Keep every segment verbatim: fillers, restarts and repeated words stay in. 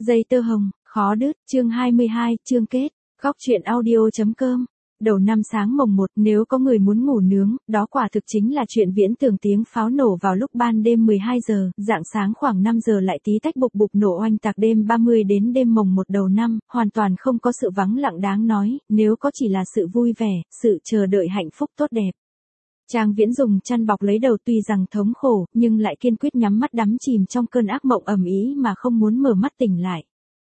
Dây tơ hồng, khó đứt, chương hai mươi hai, chương kết, góc truyện audio.com. Đầu năm sáng mồng một, nếu có người muốn ngủ nướng, đó quả thực chính là chuyện viễn tưởng. Tiếng pháo nổ vào lúc ban đêm mười hai giờ, rạng sáng khoảng năm giờ lại tí tách bục bục nổ oanh tạc đêm ba mươi đến đêm mồng một đầu năm, hoàn toàn không có sự vắng lặng đáng nói, nếu có chỉ là sự vui vẻ, sự chờ đợi hạnh phúc tốt đẹp. Trang Viễn dùng chăn bọc lấy đầu, tuy rằng thống khổ, nhưng lại kiên quyết nhắm mắt đắm chìm trong cơn ác mộng ầm ĩ mà không muốn mở mắt tỉnh lại.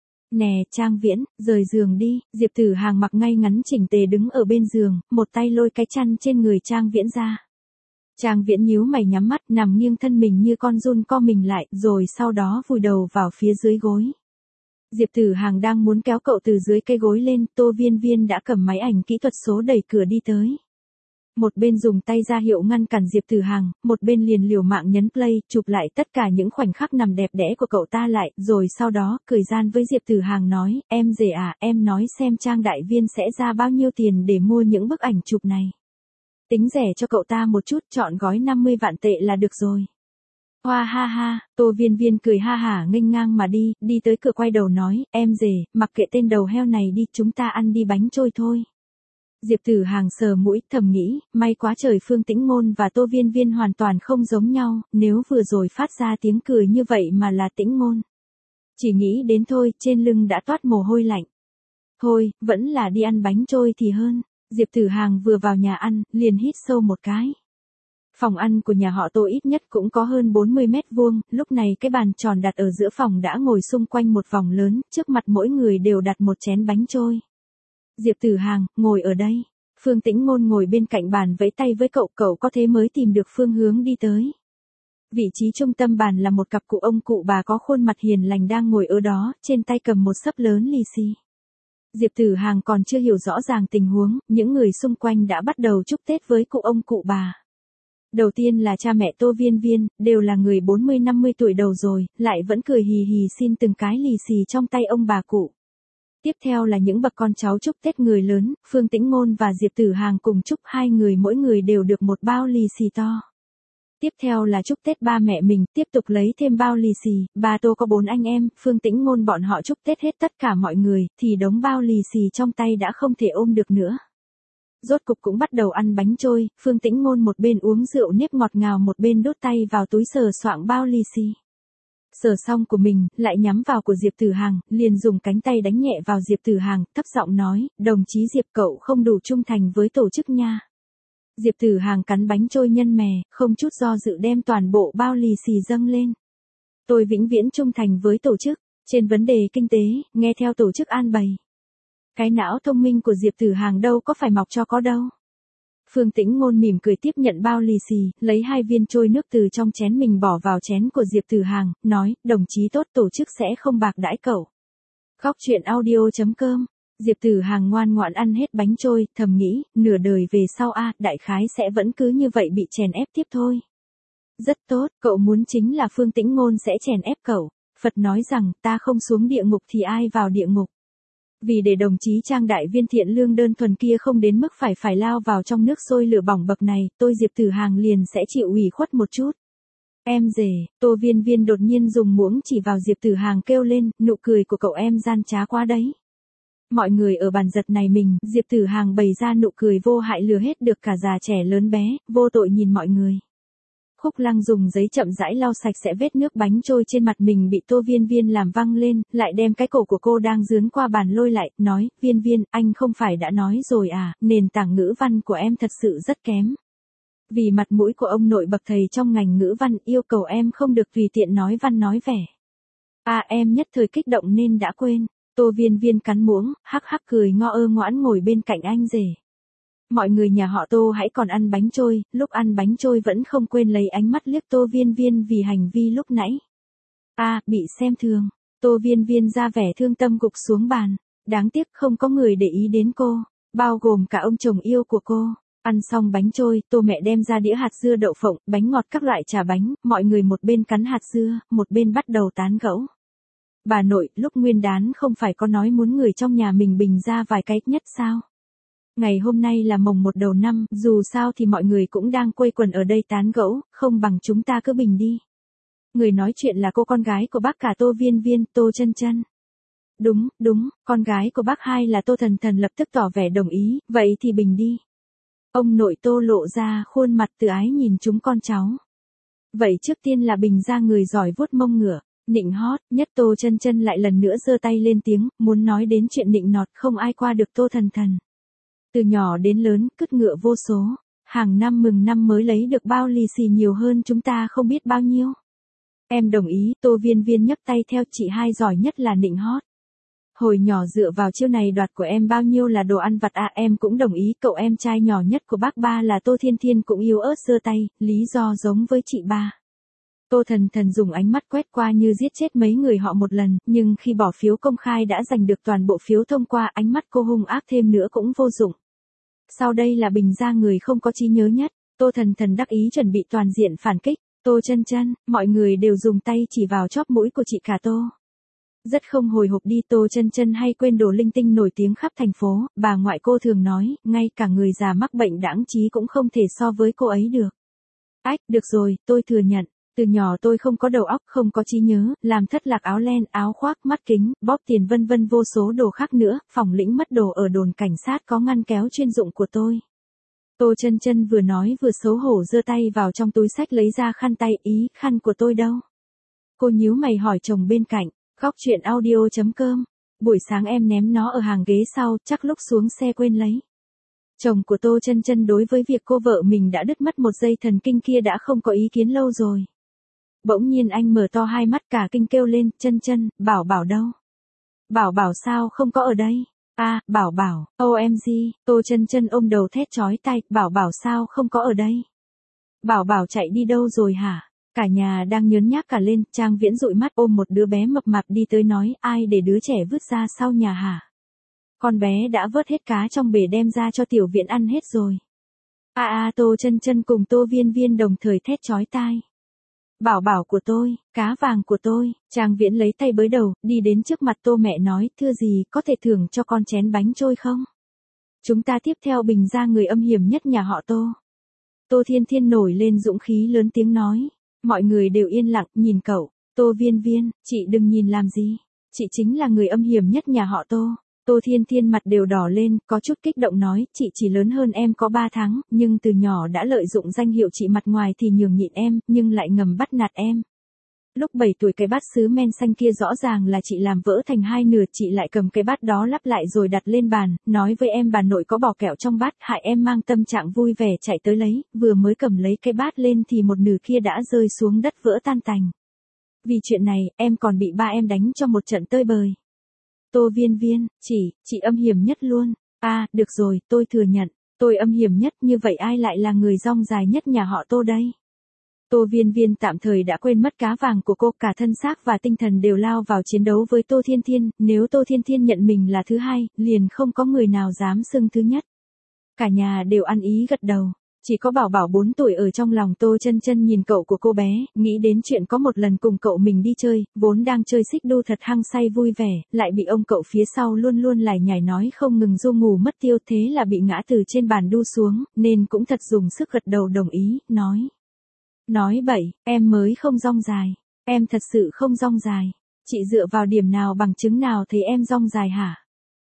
Nè Trang Viễn, rời giường đi. Diệp Tử Hàng mặc ngay ngắn chỉnh tề đứng ở bên giường, một tay lôi cái chăn trên người Trang Viễn ra. Trang Viễn nhíu mày nhắm mắt, nằm nghiêng thân mình như con giun co mình lại, rồi sau đó vùi đầu vào phía dưới gối. Diệp Tử Hàng đang muốn kéo cậu từ dưới cây gối lên, Tô Viên Viên đã cầm máy ảnh kỹ thuật số đẩy cửa đi tới. Một bên dùng tay ra hiệu ngăn cản Diệp Tử Hàng, một bên liền liều mạng nhấn play, chụp lại tất cả những khoảnh khắc nằm đẹp đẽ của cậu ta lại, rồi sau đó, cười gian với Diệp Tử Hàng nói, em rể à, em nói xem Trang đại viên sẽ ra bao nhiêu tiền để mua những bức ảnh chụp này. Tính rẻ cho cậu ta một chút, chọn gói năm mươi vạn tệ là được rồi. Hoa ha ha, Tô Viên Viên cười ha hả nghênh ngang mà đi, đi tới cửa quay đầu nói, em rể, mặc kệ tên đầu heo này đi, chúng ta ăn đi bánh trôi thôi. Diệp Tử Hàng sờ mũi, thầm nghĩ, may quá trời Phương Tĩnh Ngôn và Tô Viên Viên hoàn toàn không giống nhau, nếu vừa rồi phát ra tiếng cười như vậy mà là Tĩnh Ngôn. Chỉ nghĩ đến thôi, trên lưng đã toát mồ hôi lạnh. Thôi, vẫn là đi ăn bánh trôi thì hơn. Diệp Tử Hàng vừa vào nhà ăn, liền hít sâu một cái. Phòng ăn của nhà họ Tô ít nhất cũng có hơn bốn mươi mét vuông, lúc này cái bàn tròn đặt ở giữa phòng đã ngồi xung quanh một vòng lớn, trước mặt mỗi người đều đặt một chén bánh trôi. Diệp Tử Hàng, ngồi ở đây. Phương Tĩnh Ngôn ngồi bên cạnh bàn vẫy tay với cậu, cậu có thế mới tìm được phương hướng đi tới. Vị trí trung tâm bàn là một cặp cụ ông cụ bà có khuôn mặt hiền lành đang ngồi ở đó, trên tay cầm một xấp lớn lì xì. Diệp Tử Hàng còn chưa hiểu rõ ràng tình huống, những người xung quanh đã bắt đầu chúc Tết với cụ ông cụ bà. Đầu tiên là cha mẹ Tô Viên Viên, đều là người bốn mươi năm mươi tuổi đầu rồi, lại vẫn cười hì hì xin từng cái lì xì trong tay ông bà cụ. Tiếp theo là những bậc con cháu chúc Tết người lớn, Phương Tĩnh Ngôn và Diệp Tử Hàng cùng chúc hai người mỗi người đều được một bao lì xì to. Tiếp theo là chúc Tết ba mẹ mình, tiếp tục lấy thêm bao lì xì, bà Tô có bốn anh em, Phương Tĩnh Ngôn bọn họ chúc Tết hết tất cả mọi người, thì đống bao lì xì trong tay đã không thể ôm được nữa. Rốt cục cũng bắt đầu ăn bánh trôi, Phương Tĩnh Ngôn một bên uống rượu nếp ngọt ngào một bên đút tay vào túi sờ soạng bao lì xì. Sờ xong của mình, lại nhắm vào của Diệp Tử Hàng, liền dùng cánh tay đánh nhẹ vào Diệp Tử Hàng, thấp giọng nói, đồng chí Diệp cậu không đủ trung thành với tổ chức nha. Diệp Tử Hàng cắn bánh trôi nhân mè, không chút do dự đem toàn bộ bao lì xì dâng lên. Tôi vĩnh viễn trung thành với tổ chức, trên vấn đề kinh tế, nghe theo tổ chức an bày. Cái não thông minh của Diệp Tử Hàng đâu có phải mọc cho có đâu. Phương Tĩnh Ngôn mỉm cười tiếp nhận bao lì xì, lấy hai viên trôi nước từ trong chén mình bỏ vào chén của Diệp Tử Hàng, nói, đồng chí tốt tổ chức sẽ không bạc đãi cậu. Góc truyện audio.com. Diệp Tử Hàng ngoan ngoãn ăn hết bánh trôi, thầm nghĩ, nửa đời về sau a, đại khái sẽ vẫn cứ như vậy bị chèn ép tiếp thôi. Rất tốt, cậu muốn chính là Phương Tĩnh Ngôn sẽ chèn ép cậu. Phật nói rằng, ta không xuống địa ngục thì ai vào địa ngục. Vì để đồng chí Trang đại viên thiện lương đơn thuần kia không đến mức phải phải lao vào trong nước sôi lửa bỏng bậc này, tôi Diệp Tử Hàng liền sẽ chịu ủy khuất một chút. Em rể, Tô Viên Viên đột nhiên dùng muỗng chỉ vào Diệp Tử Hàng kêu lên, nụ cười của cậu em gian trá quá đấy. Mọi người ở bàn giật này mình, Diệp Tử Hàng bày ra nụ cười vô hại lừa hết được cả già trẻ lớn bé, vô tội nhìn mọi người. Khúc Lăng dùng giấy chậm rãi lau sạch sẽ vết nước bánh trôi trên mặt mình bị Tô Viên Viên làm văng lên, lại đem cái cổ của cô đang dướn qua bàn lôi lại, nói, Viên Viên, anh không phải đã nói rồi à, nền tảng ngữ văn của em thật sự rất kém. Vì mặt mũi của ông nội bậc thầy trong ngành ngữ văn yêu cầu em không được tùy tiện nói văn nói vẻ. À em nhất thời kích động nên đã quên. Tô Viên Viên cắn muỗng, hắc hắc cười ngo ơ ngoãn ngồi bên cạnh anh rể. Mọi người nhà họ Tô hãy còn ăn bánh trôi, lúc ăn bánh trôi vẫn không quên lấy ánh mắt liếc Tô Viên Viên vì hành vi lúc nãy. À, bị xem thường. Tô Viên Viên ra vẻ thương tâm gục xuống bàn. Đáng tiếc không có người để ý đến cô, bao gồm cả ông chồng yêu của cô. Ăn xong bánh trôi, Tô mẹ đem ra đĩa hạt dưa đậu phộng, bánh ngọt các loại trà bánh, mọi người một bên cắn hạt dưa, một bên bắt đầu tán gẫu. Bà nội, lúc nguyên đán không phải có nói muốn người trong nhà mình bình ra vài cái nhất sao? Ngày hôm nay là mồng một đầu năm, dù sao thì mọi người cũng đang quây quần ở đây tán gẫu, không bằng chúng ta cứ bình đi. Người nói chuyện là cô con gái của bác cả Tô Viên Viên, Tô Chân Chân. Đúng, đúng, con gái của bác hai là Tô Thần Thần lập tức tỏ vẻ đồng ý, vậy thì Bình đi. Ông nội Tô lộ ra khuôn mặt từ ái nhìn chúng con cháu. Vậy trước tiên là Bình ra người giỏi vuốt mông ngựa, nịnh hót, nhất Tô Chân Chân lại lần nữa giơ tay lên tiếng, muốn nói đến chuyện nịnh nọt không ai qua được Tô Thần Thần. Từ nhỏ đến lớn, cứt ngựa vô số, hàng năm mừng năm mới lấy được bao lì xì nhiều hơn chúng ta không biết bao nhiêu. Em đồng ý, Tô Viên Viên nhấc tay theo, chị hai giỏi nhất là nịnh hót. Hồi nhỏ dựa vào chiêu này đoạt của em bao nhiêu là đồ ăn vặt à, em cũng đồng ý, cậu em trai nhỏ nhất của bác ba là Tô Thiên Thiên cũng yếu ớt giơ tay, lý do giống với chị ba. Tô Thần Thần dùng ánh mắt quét qua như giết chết mấy người họ một lần, nhưng khi bỏ phiếu công khai đã giành được toàn bộ phiếu thông qua, ánh mắt cô hung ác thêm nữa cũng vô dụng. Sau đây là Bình ra người không có trí nhớ nhất, Tô Thần Thần đắc ý chuẩn bị toàn diện phản kích, Tô Chân Chân, mọi người đều dùng tay chỉ vào chóp mũi của chị cả Tô. Rất không hồi hộp đi, Tô Chân Chân hay quên đồ linh tinh nổi tiếng khắp thành phố, bà ngoại cô thường nói, ngay cả người già mắc bệnh đãng trí cũng không thể so với cô ấy được. Ách, được rồi, tôi thừa nhận, từ nhỏ tôi không có đầu óc, không có trí nhớ, làm thất lạc áo len, áo khoác, mắt kính, bóp tiền vân vân vô số đồ khác nữa, phòng lĩnh mất đồ ở đồn cảnh sát có ngăn kéo chuyên dụng của tôi. Tô Chân Chân vừa nói vừa xấu hổ giơ tay vào trong túi xách lấy ra khăn tay, ý, khăn của tôi đâu? Cô nhíu mày hỏi chồng bên cạnh. Góc chuyện audio chấm com. Buổi sáng em ném nó ở hàng ghế sau, chắc lúc xuống xe quên lấy. Chồng của Tô Chân Chân đối với việc cô vợ mình đã đứt mất một dây thần kinh kia đã không có ý kiến lâu rồi. Bỗng nhiên anh mở to hai mắt cả kinh kêu lên, Chân Chân, Bảo Bảo đâu? Bảo Bảo sao không có ở đây? À, Bảo Bảo, ô em giê, Tô Chân Chân ôm đầu thét chói tai, Bảo Bảo sao không có ở đây? Bảo Bảo chạy đi đâu rồi hả? Cả nhà đang nhớn nhác cả lên, Trang Viễn dụi mắt ôm một đứa bé mập mạp đi tới nói, ai để đứa trẻ vứt ra sau nhà hả? Con bé đã vớt hết cá trong bể đem ra cho Tiểu Viễn ăn hết rồi. A à, a à, Tô Chân Chân cùng Tô Viên Viên đồng thời thét chói tai. Bảo Bảo của tôi, cá vàng của tôi, Trang Viễn lấy tay bới đầu, đi đến trước mặt Tô mẹ nói, thưa gì, có thể thưởng cho con chén bánh trôi không? Chúng ta tiếp theo Bình ra người âm hiểm nhất nhà họ Tô. Tô Thiên Thiên nổi lên dũng khí lớn tiếng nói. Mọi người đều yên lặng, nhìn cậu, Tô Viên Viên, chị đừng nhìn làm gì, chị chính là người âm hiểm nhất nhà họ Tô. Tô Thiên Thiên mặt đều đỏ lên, có chút kích động nói, chị chỉ lớn hơn em có ba tháng, nhưng từ nhỏ đã lợi dụng danh hiệu chị mặt ngoài thì nhường nhịn em, nhưng lại ngầm bắt nạt em. Lúc bảy tuổi cái bát sứ men xanh kia rõ ràng là chị làm vỡ thành hai nửa, chị lại cầm cái bát đó lắp lại rồi đặt lên bàn, nói với em bà nội có bỏ kẹo trong bát, hại em mang tâm trạng vui vẻ chạy tới lấy, vừa mới cầm lấy cái bát lên thì một nửa kia đã rơi xuống đất vỡ tan tành. Vì chuyện này, em còn bị ba em đánh cho một trận tơi bời. Tô Viên Viên, chị, chị âm hiểm nhất luôn. À, được rồi, tôi thừa nhận, tôi âm hiểm nhất, như vậy ai lại là người rong dài nhất nhà họ Tô đây? Tô Viên Viên tạm thời đã quên mất cá vàng của cô, cả thân xác và tinh thần đều lao vào chiến đấu với Tô Thiên Thiên, nếu Tô Thiên Thiên nhận mình là thứ hai, liền không có người nào dám xưng thứ nhất. Cả nhà đều ăn ý gật đầu, chỉ có Bảo Bảo bốn tuổi ở trong lòng Tô Chân Chân nhìn cậu của cô bé, nghĩ đến chuyện có một lần cùng cậu mình đi chơi, vốn đang chơi xích đu thật hăng say vui vẻ, lại bị ông cậu phía sau luôn luôn lải nhải nói không ngừng du ngủ mất tiêu, thế là bị ngã từ trên bàn đu xuống, nên cũng thật dùng sức gật đầu đồng ý, nói. Nói bậy, em mới không rong dài, em thật sự không rong dài, chị dựa vào điểm nào bằng chứng nào thấy em rong dài hả?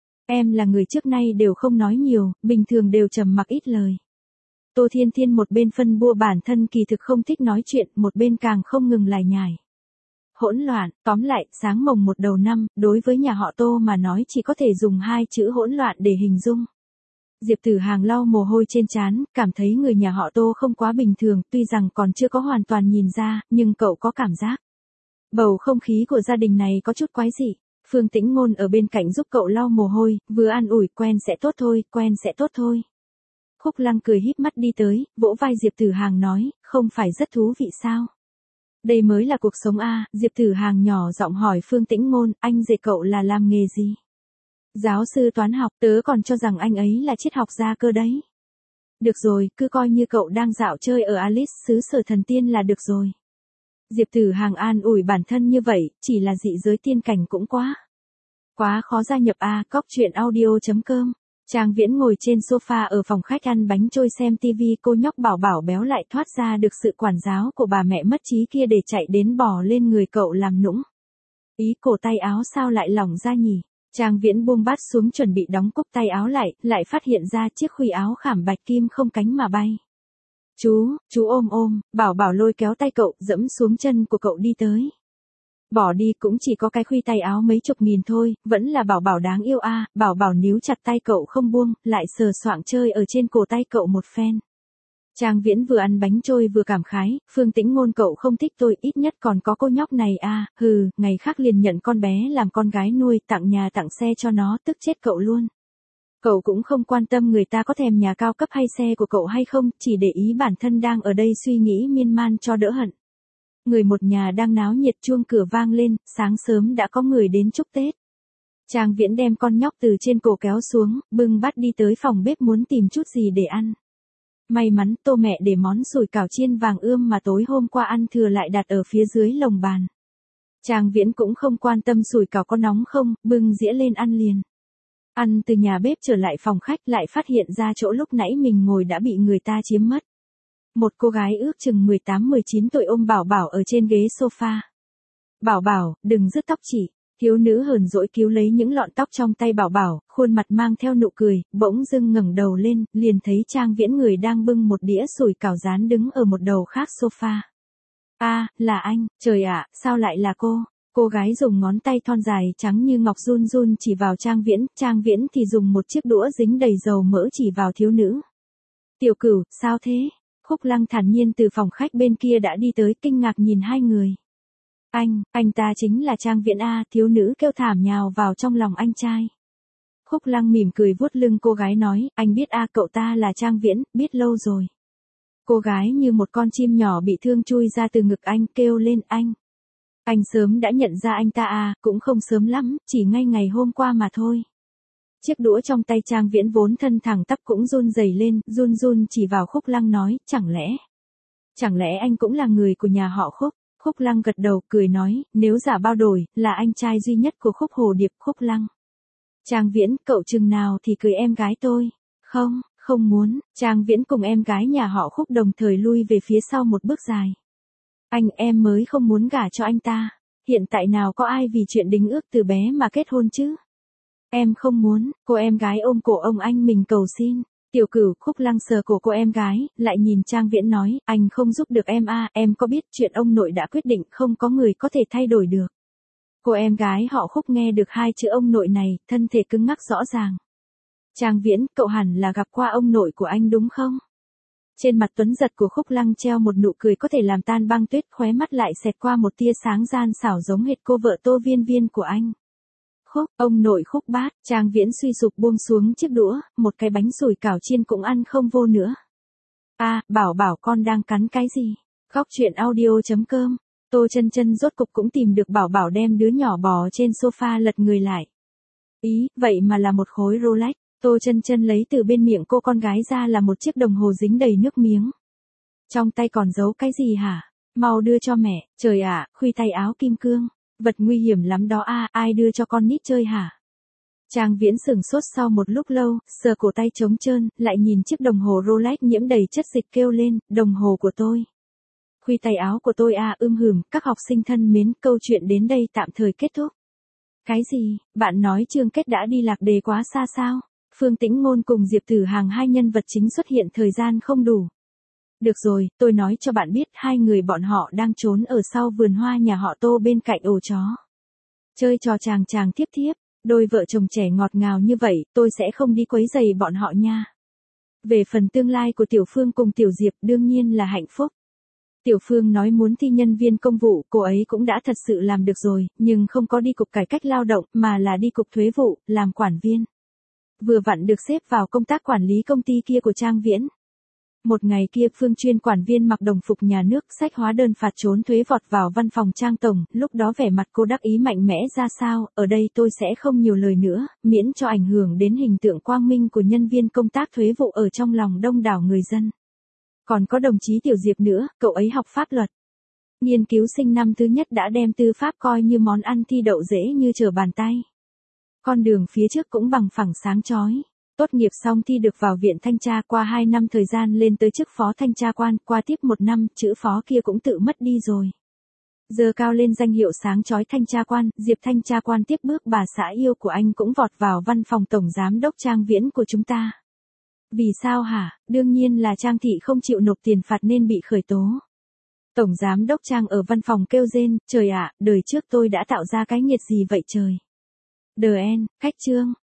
Em là người trước nay đều không nói nhiều, bình thường đều trầm mặc ít lời. Tô Thiên Thiên một bên phân bua bản thân kỳ thực không thích nói chuyện, một bên càng không ngừng lải nhải. Hỗn loạn, tóm lại, sáng mồng một đầu năm, đối với nhà họ Tô mà nói chỉ có thể dùng hai chữ hỗn loạn để hình dung. Diệp Tử Hàng lau mồ hôi trên trán, cảm thấy người nhà họ Tô không quá bình thường, tuy rằng còn chưa có hoàn toàn nhìn ra, nhưng cậu có cảm giác. Bầu không khí của gia đình này có chút quái dị. Phương Tĩnh Ngôn ở bên cạnh giúp cậu lau mồ hôi, vừa an ủi, quen sẽ tốt thôi, quen sẽ tốt thôi. Khúc Lăng cười híp mắt đi tới, vỗ vai Diệp Tử Hàng nói, không phải rất thú vị sao? Đây mới là cuộc sống a. Diệp Tử Hàng nhỏ giọng hỏi Phương Tĩnh Ngôn, anh rể cậu là làm nghề gì? Giáo sư toán học, tớ còn cho rằng anh ấy là triết học gia cơ đấy. Được rồi, cứ coi như cậu đang dạo chơi ở Alice xứ sở thần tiên là được rồi. Diệp Tử Hàng an ủi bản thân như vậy, chỉ là dị giới tiên cảnh cũng quá. Quá khó gia nhập a. Cóc chuyện audio chấm com. Trang Viễn ngồi trên sofa ở phòng khách ăn bánh trôi xem tivi, cô nhóc Bảo Bảo béo lại thoát ra được sự quản giáo của bà mẹ mất trí kia để chạy đến bò lên người cậu làm nũng. Ý cổ tay áo sao lại lỏng ra nhỉ? Trang Viễn buông bát xuống chuẩn bị đóng cúc tay áo lại, lại phát hiện ra chiếc khuy áo khảm bạch kim không cánh mà bay. Chú, chú ôm ôm, Bảo Bảo lôi kéo tay cậu, dẫm xuống chân của cậu đi tới. Bỏ đi cũng chỉ có cái khuy tay áo mấy chục nghìn thôi, vẫn là Bảo Bảo đáng yêu a. À. Bảo Bảo níu chặt tay cậu không buông, lại sờ soạng chơi ở trên cổ tay cậu một phen. Trang Viễn vừa ăn bánh trôi vừa cảm khái, Phương Tĩnh Ngôn cậu không thích tôi, ít nhất còn có cô nhóc này a. À. Hừ, ngày khác liền nhận con bé làm con gái nuôi, tặng nhà tặng xe cho nó, tức chết cậu luôn. Cậu cũng không quan tâm người ta có thèm nhà cao cấp hay xe của cậu hay không, chỉ để ý bản thân đang ở đây suy nghĩ miên man cho đỡ hận. Người một nhà đang náo nhiệt, chuông cửa vang lên, sáng sớm đã có người đến chúc Tết. Trang Viễn đem con nhóc từ trên cổ kéo xuống, bưng bát đi tới phòng bếp muốn tìm chút gì để ăn. May mắn Tô mẹ để món sủi cảo chiên vàng ươm mà tối hôm qua ăn thừa lại đặt ở phía dưới lồng bàn. Trang Viễn cũng không quan tâm sủi cảo có nóng không, bưng dĩa lên ăn liền. Ăn từ nhà bếp trở lại phòng khách lại phát hiện ra chỗ lúc nãy mình ngồi đã bị người ta chiếm mất. Một cô gái ước chừng mười tám mười chín tuổi ôm Bảo Bảo ở trên ghế sofa. Bảo Bảo, đừng rứt tóc chị. Thiếu nữ hờn dỗi cứu lấy những lọn tóc trong tay Bảo Bảo, khuôn mặt mang theo nụ cười, bỗng dưng ngẩng đầu lên, liền thấy Trang Viễn người đang bưng một đĩa sủi cảo rán đứng ở một đầu khác sofa. A, à, là anh, trời ạ, sao lại là cô? Cô gái dùng ngón tay thon dài trắng như ngọc run run chỉ vào Trang Viễn, Trang Viễn thì dùng một chiếc đũa dính đầy dầu mỡ chỉ vào thiếu nữ. Tiểu Cửu, sao thế? Khúc Lăng thản nhiên từ phòng khách bên kia đã đi tới, kinh ngạc nhìn hai người. Anh, anh ta chính là Trang Viễn a. Thiếu nữ kêu thảm nhào vào trong lòng anh trai. Khúc Lăng mỉm cười vuốt lưng cô gái nói, anh biết a, cậu ta là Trang Viễn, biết lâu rồi. Cô gái như một con chim nhỏ bị thương chui ra từ ngực anh, kêu lên anh. Anh sớm đã nhận ra anh ta à, cũng không sớm lắm, chỉ ngay ngày hôm qua mà thôi. Chiếc đũa trong tay Trang Viễn vốn thân thẳng tắp cũng run rẩy lên, run run chỉ vào Khúc Lăng nói, chẳng lẽ, chẳng lẽ anh cũng là người của nhà họ Khúc? Khúc Lăng gật đầu, cười nói, nếu giả bao đổi, là anh trai duy nhất của Khúc Hồ Điệp. Khúc Lăng. Trang Viễn, cậu chừng nào thì cưới em gái tôi? Không, không muốn. Trang Viễn cùng em gái nhà họ Khúc đồng thời lui về phía sau một bước dài. Anh, em mới không muốn gả cho anh ta. Hiện tại nào có ai vì chuyện đính ước từ bé mà kết hôn chứ? Em không muốn. Cô em gái ôm cổ ông anh mình cầu xin. Tiểu Cửu. Khúc Lăng sờ cổ cô em gái, lại nhìn Trang Viễn nói, anh không giúp được em a, em có biết chuyện ông nội đã quyết định, không có người có thể thay đổi được. Cô em gái họ Khúc nghe được hai chữ ông nội này, thân thể cứng ngắc rõ ràng. Trang Viễn, cậu hẳn là gặp qua ông nội của anh đúng không? Trên mặt tuấn giật của Khúc Lăng treo một nụ cười có thể làm tan băng tuyết, khóe mắt lại xẹt qua một tia sáng gian xảo giống hệt cô vợ Tô Viên Viên của anh. Khúc, ông nội Khúc Bát. Trang Viễn suy sụp buông xuống chiếc đũa, một cái bánh sủi cảo chiên cũng ăn không vô nữa. A, à, Bảo Bảo con đang cắn cái gì? Góc truyện audio chấm com. Tô Chân Chân rốt cục cũng tìm được Bảo Bảo, đem đứa nhỏ bò trên sofa lật người lại. Ý, vậy mà là một khối Rolex. Tô Chân Chân lấy từ bên miệng cô con gái ra là một chiếc đồng hồ dính đầy nước miếng. Trong tay còn giấu cái gì hả? Mau đưa cho mẹ. Trời ạ, à, khuy tay áo kim cương. Vật nguy hiểm lắm đó a, à, ai đưa cho con nít chơi hả? Trang Viễn sửng sốt sau một lúc lâu, sờ cổ tay trống trơn, lại nhìn chiếc đồng hồ Rolex nhiễm đầy chất dịch kêu lên, đồng hồ của tôi. Khuy tay áo của tôi à, ưm hừm, các học sinh thân mến, câu chuyện đến đây tạm thời kết thúc. Cái gì, bạn nói Chương Kết đã đi lạc đề quá xa sao? Phương Tĩnh Ngôn cùng Diệp Tử Hàng hai nhân vật chính xuất hiện thời gian không đủ. Được rồi, tôi nói cho bạn biết, hai người bọn họ đang trốn ở sau vườn hoa nhà họ Tô bên cạnh ổ chó. Chơi trò chàng chàng thiếp thiếp, đôi vợ chồng trẻ ngọt ngào như vậy, tôi sẽ không đi quấy rầy bọn họ nha. Về phần tương lai của Tiểu Phương cùng Tiểu Diệp đương nhiên là hạnh phúc. Tiểu Phương nói muốn thi nhân viên công vụ, cô ấy cũng đã thật sự làm được rồi, nhưng không có đi cục cải cách lao động, mà là đi cục thuế vụ, làm quản viên. Vừa vặn được xếp vào công tác quản lý công ty kia của Trang Viễn. Một ngày kia Phương chuyên quản viên mặc đồng phục nhà nước, xách hóa đơn phạt trốn thuế vọt vào văn phòng Trang Tổng, lúc đó vẻ mặt cô đắc ý mạnh mẽ ra sao, ở đây tôi sẽ không nhiều lời nữa, miễn cho ảnh hưởng đến hình tượng quang minh của nhân viên công tác thuế vụ ở trong lòng đông đảo người dân. Còn có đồng chí Tiểu Diệp nữa, cậu ấy học pháp luật. Nghiên cứu sinh năm thứ nhất đã đem tư pháp coi như món ăn thi đậu dễ như trở bàn tay. Con đường phía trước cũng bằng phẳng sáng chói. Tốt nghiệp xong thi được vào viện thanh tra, qua hai năm thời gian lên tới chức phó thanh tra quan, qua tiếp một năm, chữ phó kia cũng tự mất đi rồi. Giơ cao lên danh hiệu sáng chói thanh tra quan, Diệp thanh tra quan tiếp bước bà xã yêu của anh cũng vọt vào văn phòng tổng giám đốc Trang Viễn của chúng ta. Vì sao hả? Đương nhiên là Trang thị không chịu nộp tiền phạt nên bị khởi tố. Tổng giám đốc Trang ở văn phòng kêu rên, trời ạ, đời trước tôi đã tạo ra cái nghiệt gì vậy trời. Đờ en, cách chương.